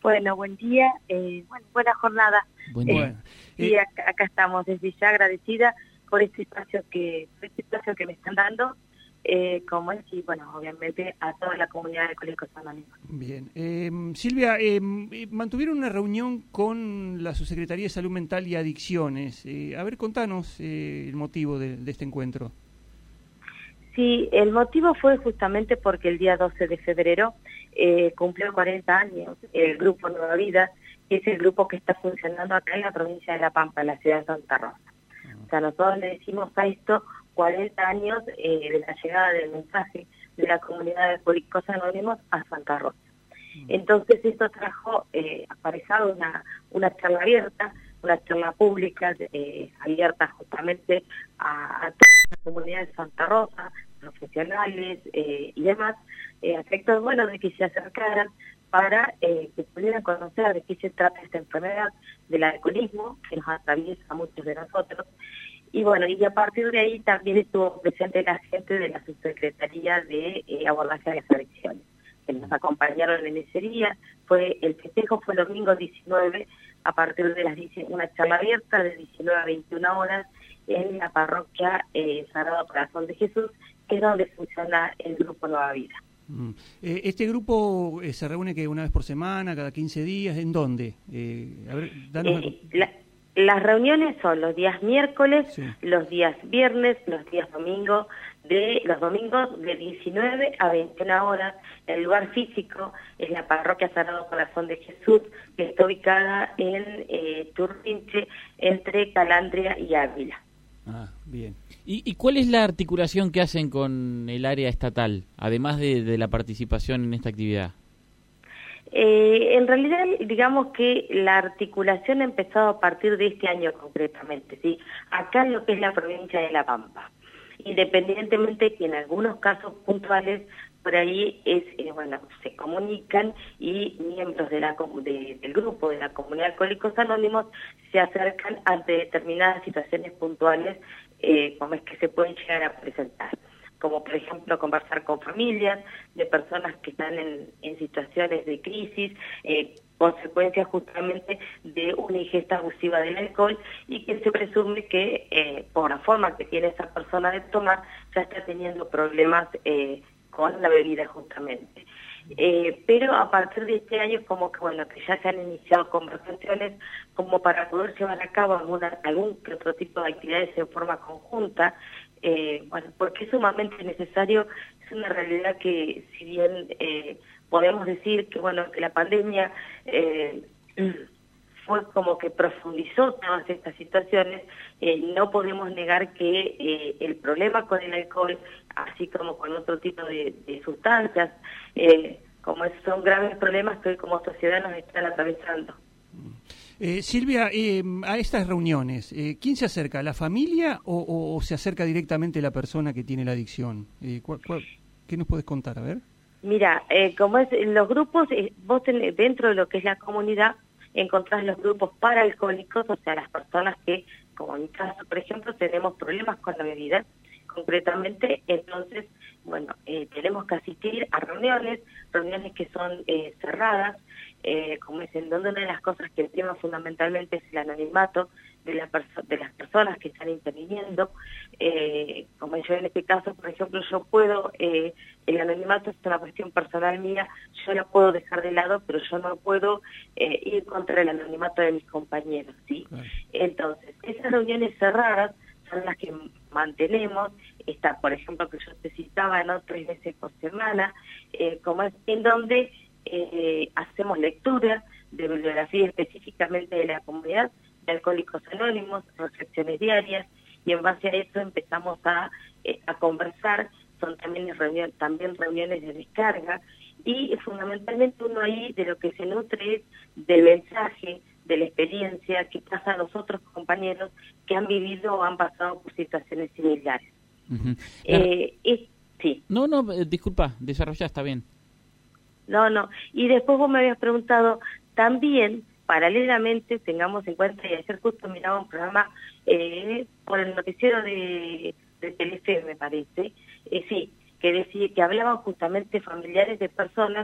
Bueno, buen día, buena jornada. Buen día. Y acá estamos, desde ya agradecida por este espacio que me están dando, como es, y bueno, obviamente a toda la comunidad de Alcohólicos Anónimos. Bien. Silvia, mantuvieron una reunión con la Subsecretaría de Salud Mental y Adicciones. A ver, contanos el motivo de este encuentro. Sí, el motivo fue justamente porque el día 12 de febrero cumplió 40 años el Grupo Nueva Vida, que es el grupo que está funcionando acá en la provincia de La Pampa, en la ciudad de Santa Rosa. O sea, nosotros le decimos a esto 40 años de la llegada del mensaje de la comunidad de Alcohólicos Anónimos a Santa Rosa. Entonces esto trajo aparejado una charla abierta, una charla pública abierta justamente a toda la comunidad de Santa Rosa, profesionales y demás, aspectos buenos de que se acercaran para que pudieran conocer de qué se trata esta enfermedad del alcoholismo que nos atraviesa a muchos de nosotros. Y bueno, y a partir de ahí también estuvo presente la gente de la Subsecretaría de Abordaje de las Adicciones, que nos acompañaron en ese día. El festejo fue el domingo 19, a partir de una charla abierta de 19 a 21 horas en la parroquia Sagrado Corazón de Jesús, que es donde funciona el Grupo Nueva Vida. ¿Este grupo se reúne que una vez por semana, cada 15 días? ¿En dónde? A ver, danos... Las reuniones son los días miércoles, sí, los días viernes, los días domingos, los domingos de 19 a 21 horas. El lugar físico es la parroquia Sagrado Corazón de Jesús, que está ubicada en Turpinche, entre Calandria y Ávila. Ah, bien. ¿Y cuál es la articulación que hacen con el área estatal, además de la participación en esta actividad? En realidad, digamos que la articulación ha empezado a partir de este año concretamente, ¿sí? Acá en lo que es la provincia de La Pampa. Independientemente que en algunos casos puntuales por ahí se comunican y miembros del grupo de la comunidad de Alcohólicos Anónimos se acercan ante determinadas situaciones puntuales como es que se pueden llegar a presentar, como por ejemplo conversar con familias de personas que están en situaciones de crisis, consecuencias justamente de una ingesta abusiva del alcohol, y que se presume que por la forma que tiene esa persona de tomar ya está teniendo problemas con la bebida justamente. Pero a partir de este año como que que ya se han iniciado conversaciones como para poder llevar a cabo algún que otro tipo de actividades en forma conjunta, porque es sumamente necesario. Es una realidad que si bien podemos decir que que la pandemia fue como que profundizó todas estas situaciones, no podemos negar que el problema con el alcohol, así como con otro tipo de sustancias, son graves problemas que hoy como sociedad nos están atravesando. Silvia, a estas reuniones, ¿quién se acerca? ¿La familia o se acerca directamente la persona que tiene la adicción? ¿Qué nos puedes contar? A ver. Mira, como es los grupos, vos dentro de lo que es la comunidad encontrás los grupos para alcohólicos, o sea, las personas que, como en mi caso, por ejemplo, tenemos problemas con la bebida, concretamente, entonces, tenemos que asistir a reuniones que son cerradas, como es en donde una de las cosas que el tema fundamentalmente es el anonimato de las personas que están interviniendo, como yo en este caso, por ejemplo, yo puedo, el anonimato es una cuestión personal mía, yo la puedo dejar de lado, pero yo no puedo ir contra el anonimato de mis compañeros, ¿sí? Claro. Entonces, esas reuniones cerradas son las que mantenemos, por ejemplo, que yo te citaba, ¿no? 3 veces por semana, como es en donde hacemos lectura de bibliografía específicamente de la comunidad de Alcohólicos Anónimos, reflexiones diarias, y en base a eso empezamos a conversar. Son también reuniones de descarga, y fundamentalmente uno ahí de lo que se nutre es del mensaje, de la experiencia que pasa a los otros compañeros que han vivido o han pasado por situaciones similares. Uh-huh. Sí. No, disculpa, desarrolla, está bien. No. Y después vos me habías preguntado, también, paralelamente, tengamos en cuenta, y ayer justo miraba un programa por el noticiero de Telefe, me parece, que decía que hablaban justamente familiares de personas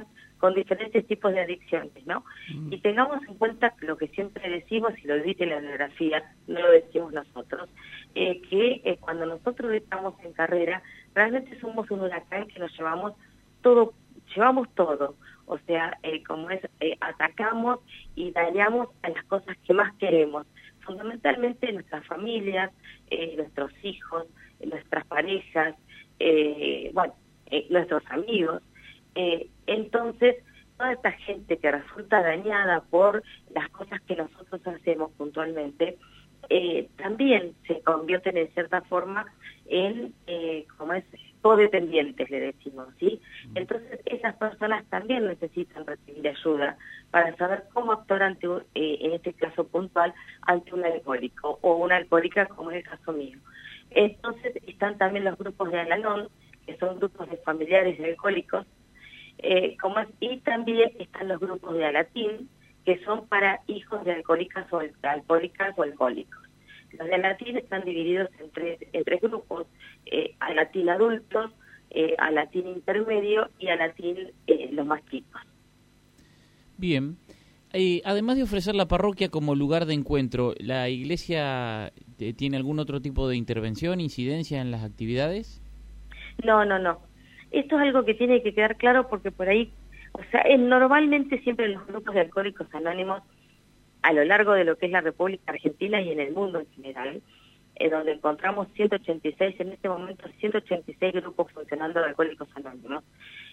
con diferentes tipos de adicciones, ¿no? Y tengamos en cuenta lo que siempre decimos, y lo dice la bibliografía, no lo decimos nosotros, que cuando nosotros estamos en carrera, realmente somos un huracán que nos llevamos todo, o sea, atacamos y dañamos a las cosas que más queremos, fundamentalmente nuestras familias, nuestros hijos, nuestras parejas, nuestros amigos. Entonces, toda esta gente que resulta dañada por las cosas que nosotros hacemos puntualmente, también se convierten en cierta forma en, codependientes, le decimos, ¿sí? Entonces, esas personas también necesitan recibir ayuda para saber cómo actuar ante, en este caso puntual, ante un alcohólico o una alcohólica, como es el caso mío. Entonces, están también los grupos de Al-Anon, que son grupos de familiares de alcohólicos, y también están los grupos de Alatín, que son para hijos de alcohólicas o alcohólicos. Los de Alatín están divididos en tres grupos: Alatín adultos, Alatín intermedio y Alatín los más chicos. Bien. Además de ofrecer la parroquia como lugar de encuentro, ¿la iglesia tiene algún otro tipo de intervención, incidencia en las actividades? No. Esto es algo que tiene que quedar claro, porque por ahí, normalmente siempre los grupos de alcohólicos anónimos, a lo largo de lo que es la República Argentina y en el mundo en general, donde encontramos 186, en este momento 186 grupos funcionando de alcohólicos anónimos,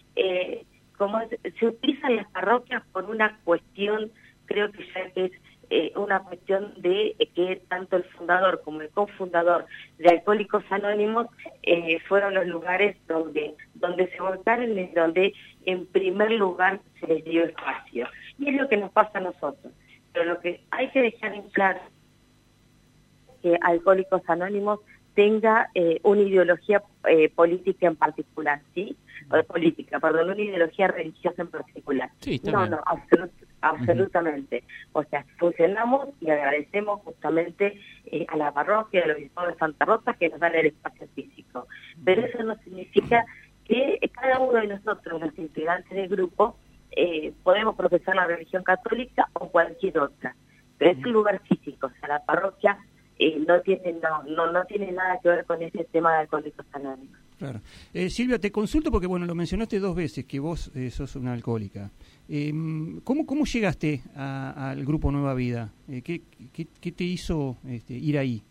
se utilizan las parroquias por una cuestión, creo que ya es una cuestión de que tanto el fundador como el cofundador de Alcohólicos Anónimos fueron los lugares donde se volcaron y donde en primer lugar se les dio espacio. Y es lo que nos pasa a nosotros. Pero lo que hay que dejar en claro es que Alcohólicos Anónimos tenga una ideología política en particular, ¿sí? Una ideología religiosa en particular. Sí, no, absolutamente. O sea, funcionamos y agradecemos justamente a la parroquia del Obispado de Santa Rosa que nos dan el espacio físico. Pero eso no significa que cada uno de nosotros, los integrantes del grupo, podemos profesar la religión católica o cualquier otra. Pero es un lugar físico, o sea, la parroquia no tiene nada que ver con ese tema de Alcohólicos Anónimos. Claro. Silvia, te consulto porque, lo mencionaste 2 veces, que vos sos una alcohólica. ¿Cómo llegaste al Grupo Nueva Vida? ¿Qué te hizo ir ahí?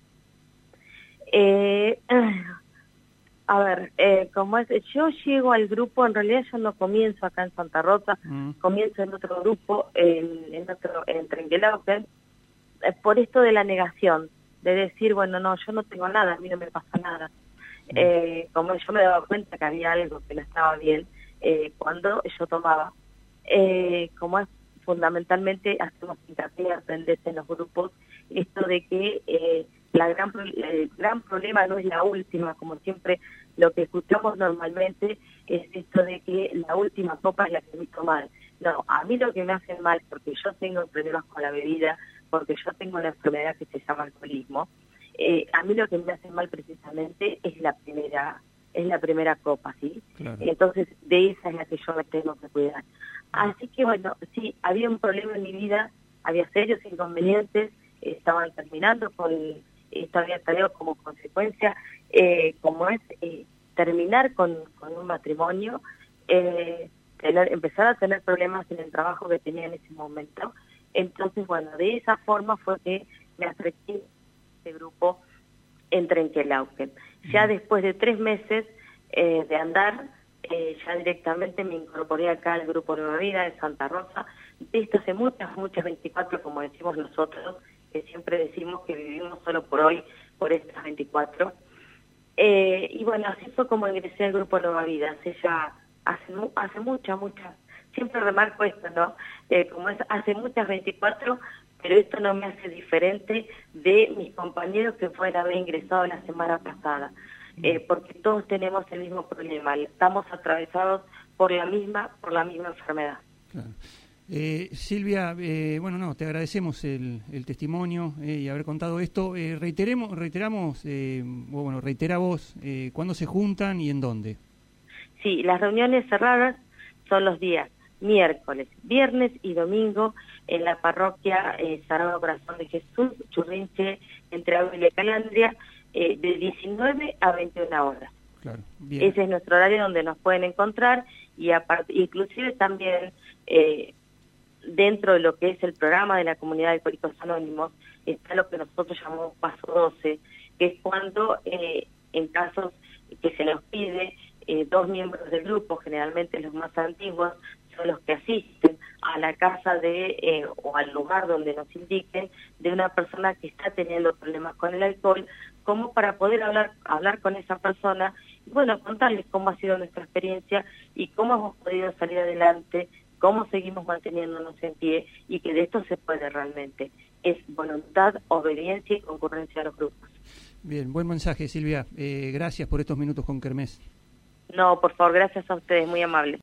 Yo llego al grupo, en realidad yo no comienzo acá en Santa Rosa, comienzo en otro grupo, en Trenquelauquen, por esto de la negación, de decir, yo no tengo nada, a mí no me pasa nada. Como yo me daba cuenta que había algo que no estaba bien cuando yo tomaba, fundamentalmente hacemos hincapié, aprendes en los grupos, esto de que el gran problema no es la última, como siempre lo que escuchamos normalmente es esto de que la última copa es la que me hizo mal. No, a mí lo que me hace mal, porque yo tengo problemas con la bebida, porque yo tengo una enfermedad que se llama alcoholismo, a mí lo que me hace mal precisamente es la primera copa, ¿sí? Claro. Entonces, de esa es la que yo me tengo que cuidar. Así que, sí, había un problema en mi vida, había serios inconvenientes, estaban terminando esto había traído como consecuencia, terminar con un matrimonio, empezar a tener problemas en el trabajo que tenía en ese momento. Entonces, de esa forma fue que me acerqué este grupo en Trenquelauquen. Ya después de 3 meses de andar, ya directamente me incorporé acá al Grupo Nueva Vida de Santa Rosa. Esto hace muchas 24, como decimos nosotros, que siempre decimos que vivimos solo por hoy, por estas 24. Así fue como ingresé al Grupo Nueva Vida, hace muchas, siempre remarco esto, ¿no? Hace muchas 24, pero esto no me hace diferente de mis compañeros que fueron a haber ingresado la semana pasada, porque todos tenemos el mismo problema, estamos atravesados por la misma enfermedad. Claro. Silvia, te agradecemos el testimonio y haber contado esto. Reitera vos cuándo se juntan y en dónde. Sí, las reuniones cerradas son los días miércoles, viernes y domingo en la parroquia Sagrado Corazón de Jesús, Churrinche, entre Ávila y Calandria, de 19 a 21 horas. Claro, bien. Ese es nuestro horario donde nos pueden encontrar y aparte, inclusive también dentro de lo que es el programa de la comunidad de Alcohólicos Anónimos está lo que nosotros llamamos paso 12, que es cuando en casos que se nos pide 2 miembros del grupo, generalmente los más antiguos, son los que asisten a la casa o al lugar donde nos indiquen de una persona que está teniendo problemas con el alcohol, como para poder hablar con esa persona y bueno, contarles cómo ha sido nuestra experiencia y cómo hemos podido salir adelante, cómo seguimos manteniéndonos en pie y que de esto se puede realmente. Es voluntad, obediencia y concurrencia a los grupos. Bien, buen mensaje, Silvia. Gracias por estos minutos con Kermés. No, por favor, gracias a ustedes, muy amables.